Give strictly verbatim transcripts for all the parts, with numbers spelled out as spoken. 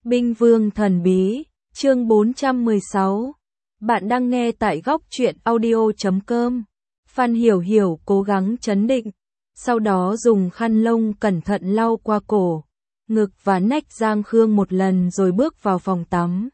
Binh Vương Thần Bí, chương bốn trăm mười sáu. Bạn đang nghe tại góc truyện audio chấm com. Phan Hiểu Hiểu cố gắng trấn định, sau đó dùng khăn lông cẩn thận lau qua cổ, ngực và nách Giang Khương một lần rồi bước vào phòng tắm.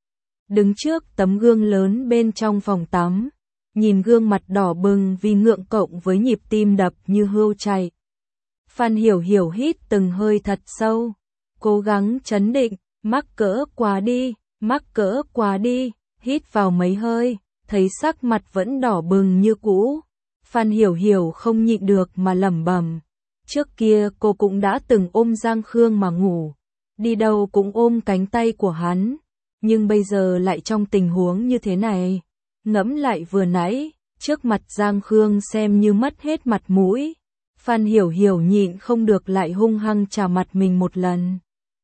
Đứng trước tấm gương lớn bên trong phòng tắm, nhìn gương mặt đỏ bừng vì ngượng cộng với nhịp tim đập như hươu chạy. Phan Hiểu Hiểu hít từng hơi thật sâu, cố gắng trấn định, mắc cỡ quá đi, mắc cỡ quá đi, hít vào mấy hơi, thấy sắc mặt vẫn đỏ bừng như cũ. Phan Hiểu Hiểu không nhịn được mà lẩm bẩm. Trước kia cô cũng đã từng ôm Giang Khương mà ngủ, đi đâu cũng ôm cánh tay của hắn, nhưng bây giờ lại trong tình huống như thế này. Ngẫm lại vừa nãy, trước mặt Giang Khương xem như mất hết mặt mũi. Phan Hiểu Hiểu nhịn không được lại hung hăng chà mặt mình một lần.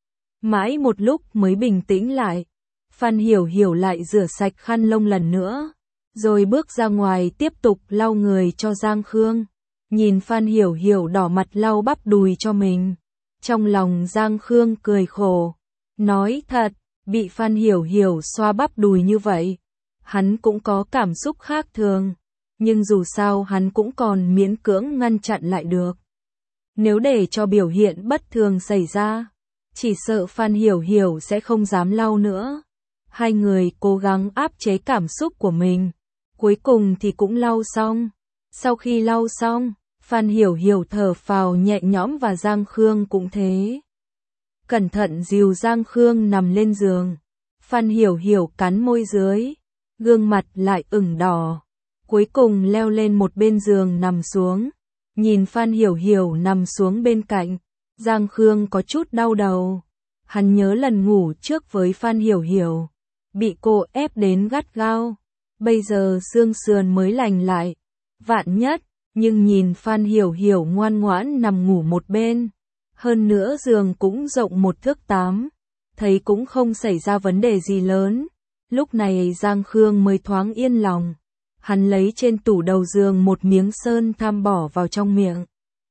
Mãi một lúc mới bình tĩnh lại, Phan Hiểu Hiểu lại rửa sạch khăn lông lần nữa, rồi bước ra ngoài tiếp tục lau người cho Giang Khương. Nhìn Phan Hiểu Hiểu đỏ mặt lau bắp đùi cho mình, trong lòng Giang Khương cười khổ. Nói thật, bị Phan Hiểu Hiểu xoa bắp đùi như vậy, hắn cũng có cảm xúc khác thường, nhưng dù sao hắn cũng còn miễn cưỡng ngăn chặn lại được. Nếu để cho biểu hiện bất thường xảy ra, chỉ sợ Phan Hiểu Hiểu sẽ không dám lau nữa. Hai người cố gắng áp chế cảm xúc của mình, cuối cùng thì cũng lau xong. Sau khi lau xong, Phan Hiểu Hiểu thở phào nhẹ nhõm và Giang Khương cũng thế. Cẩn thận dìu Giang Khương nằm lên giường, Phan Hiểu Hiểu cắn môi dưới, gương mặt lại ửng đỏ. Cuối cùng leo lên một bên giường nằm xuống, nhìn Phan Hiểu Hiểu nằm xuống bên cạnh, Giang Khương có chút đau đầu. Hắn nhớ lần ngủ trước với Phan Hiểu Hiểu, bị cô ép đến gắt gao, bây giờ xương sườn mới lành lại. Vạn nhất, nhưng nhìn Phan Hiểu Hiểu ngoan ngoãn nằm ngủ một bên, hơn nữa giường cũng rộng một thước tám, thấy cũng không xảy ra vấn đề gì lớn. Lúc này Giang Khương mới thoáng yên lòng. Hắn lấy trên tủ đầu giường một miếng sơn tham bỏ vào trong miệng.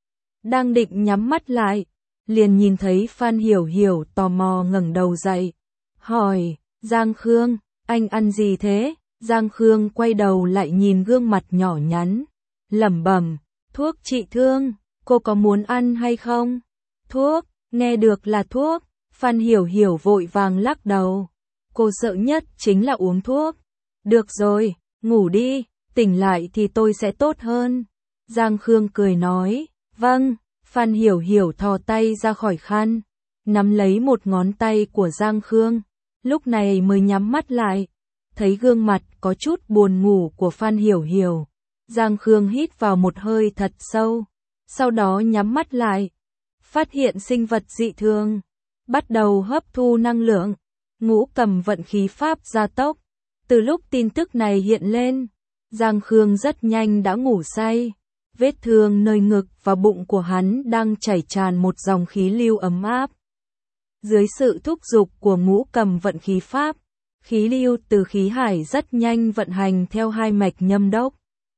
Đang định nhắm mắt lại, liền nhìn thấy Phan Hiểu Hiểu tò mò ngẩng đầu dậy, hỏi, Giang Khương, anh ăn gì thế? Giang Khương quay đầu lại nhìn gương mặt nhỏ nhắn, lẩm bẩm, thuốc trị thương, cô có muốn ăn hay không? Thuốc, nghe được là thuốc, Phan Hiểu Hiểu vội vàng lắc đầu. Cô sợ nhất chính là uống thuốc. Được rồi, ngủ đi, tỉnh lại thì tôi sẽ tốt hơn. Giang Khương cười nói, vâng. Phan Hiểu Hiểu thò tay ra khỏi khăn, nắm lấy một ngón tay của Giang Khương, lúc này mới nhắm mắt lại. Thấy gương mặt có chút buồn ngủ của Phan Hiểu Hiểu, Giang Khương hít vào một hơi thật sâu, sau đó nhắm mắt lại. Phát hiện sinh vật dị thường, bắt đầu hấp thu năng lượng, ngũ cầm vận khí pháp gia tốc. Từ lúc tin tức này hiện lên, Giang Khương rất nhanh đã ngủ say. Vết thương nơi ngực và bụng của hắn đang chảy tràn một dòng khí lưu ấm áp. Dưới sự thúc giục của ngũ cầm vận khí pháp, khí lưu từ khí hải rất nhanh vận hành theo hai mạch nhâm đốc.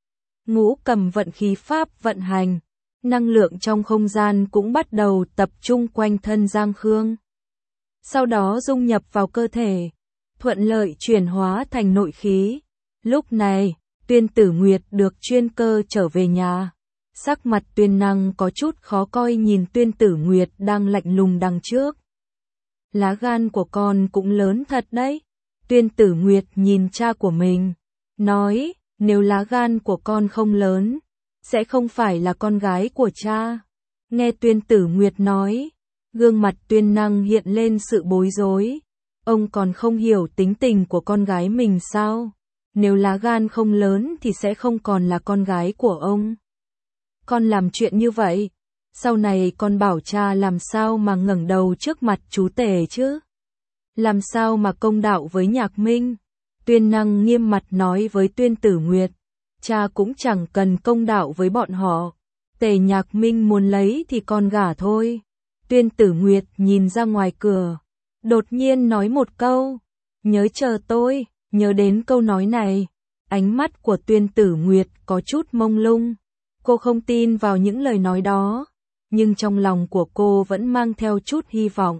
Ngũ cầm vận khí pháp vận hành, năng lượng trong không gian cũng bắt đầu tập trung quanh thân Giang Khương. Sau đó dung nhập vào cơ thể, thuận lợi chuyển hóa thành nội khí. Lúc này, Tuyên Tử Nguyệt được chuyên cơ trở về nhà. Sắc mặt Tuyên Năng có chút khó coi nhìn Tuyên Tử Nguyệt đang lạnh lùng đằng trước. Lá gan của con cũng lớn thật đấy. Tuyên Tử Nguyệt nhìn cha của mình, nói, nếu lá gan của con không lớn, sẽ không phải là con gái của cha. Nghe Tuyên Tử Nguyệt nói, gương mặt Tuyên Năng hiện lên sự bối rối. Ông còn không hiểu tính tình của con gái mình sao? Nếu lá gan không lớn thì sẽ không còn là con gái của ông. Con làm chuyện như vậy, sau này con bảo cha làm sao mà ngẩng đầu trước mặt chú Tề chứ? Làm sao mà công đạo với Nhạc Minh? Tuyên Năng nghiêm mặt nói với Tuyên Tử Nguyệt, cha cũng chẳng cần công đạo với bọn họ. Tề Nhạc Minh muốn lấy thì con gả thôi. Tuyên Tử Nguyệt nhìn ra ngoài cửa, đột nhiên nói một câu, nhớ chờ tôi. Nhớ đến câu nói này, ánh mắt của Tuyên Tử Nguyệt có chút mông lung. Cô không tin vào những lời nói đó, nhưng trong lòng của cô vẫn mang theo chút hy vọng. Cô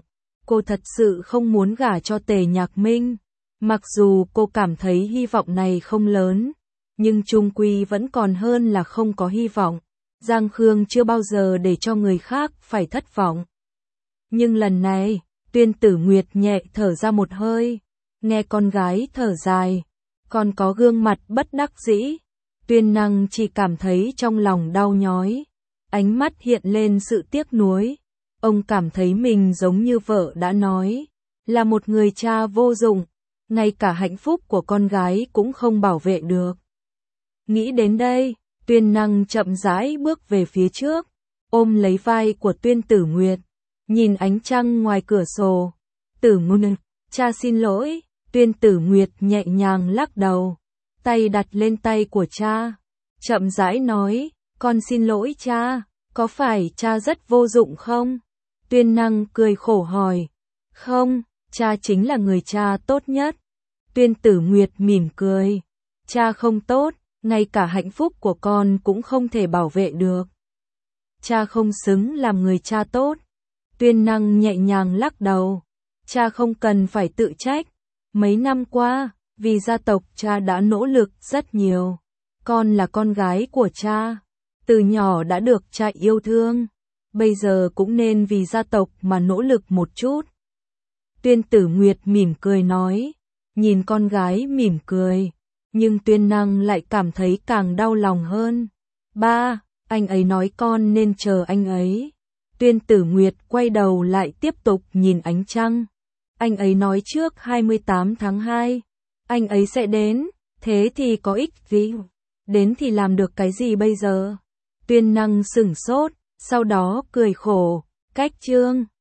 cô thật sự không muốn gả cho Tề Nhạc Minh. Mặc dù cô cảm thấy hy vọng này không lớn, nhưng chung quy vẫn còn hơn là không có hy vọng. Giang Khương chưa bao giờ để cho người khác phải thất vọng. Nhưng lần này, Tuyên Tử Nguyệt nhẹ thở ra một hơi, nghe con gái thở dài, còn có gương mặt bất đắc dĩ. Tuyên Năng chỉ cảm thấy trong lòng đau nhói, ánh mắt hiện lên sự tiếc nuối. Ông cảm thấy mình giống như vợ đã nói, là một người cha vô dụng, ngay cả hạnh phúc của con gái cũng không bảo vệ được. Nghĩ đến đây, Tuyên Năng chậm rãi bước về phía trước, ôm lấy vai của Tuyên Tử Nguyệt, nhìn ánh trăng ngoài cửa sổ. Tử Nguyệt, cha xin lỗi. Tuyên Tử Nguyệt nhẹ nhàng lắc đầu, tay đặt lên tay của cha, chậm rãi nói, con xin lỗi cha, có phải cha rất vô dụng không? Tuyên Năng cười khổ hỏi, không, cha chính là người cha tốt nhất. Tuyên Tử Nguyệt mỉm cười, cha không tốt, ngay cả hạnh phúc của con cũng không thể bảo vệ được. Cha không xứng làm người cha tốt. Tuyên Năng nhẹ nhàng lắc đầu, cha không cần phải tự trách. Mấy năm qua, vì gia tộc cha đã nỗ lực rất nhiều. Con là con gái của cha, từ nhỏ đã được cha yêu thương, bây giờ cũng nên vì gia tộc mà nỗ lực một chút. Tuyên Tử Nguyệt mỉm cười nói, nhìn con gái mỉm cười, nhưng Tuyên Năng lại cảm thấy càng đau lòng hơn. Ba, anh ấy nói con nên chờ anh ấy. Tuyên Tử Nguyệt quay đầu lại tiếp tục nhìn ánh trăng. Anh ấy nói trước hai mươi tám tháng hai, anh ấy sẽ đến, thế thì có ích gì? Đến thì làm được cái gì bây giờ? Tuyên Năng sửng sốt, sau đó cười khổ, cách chương.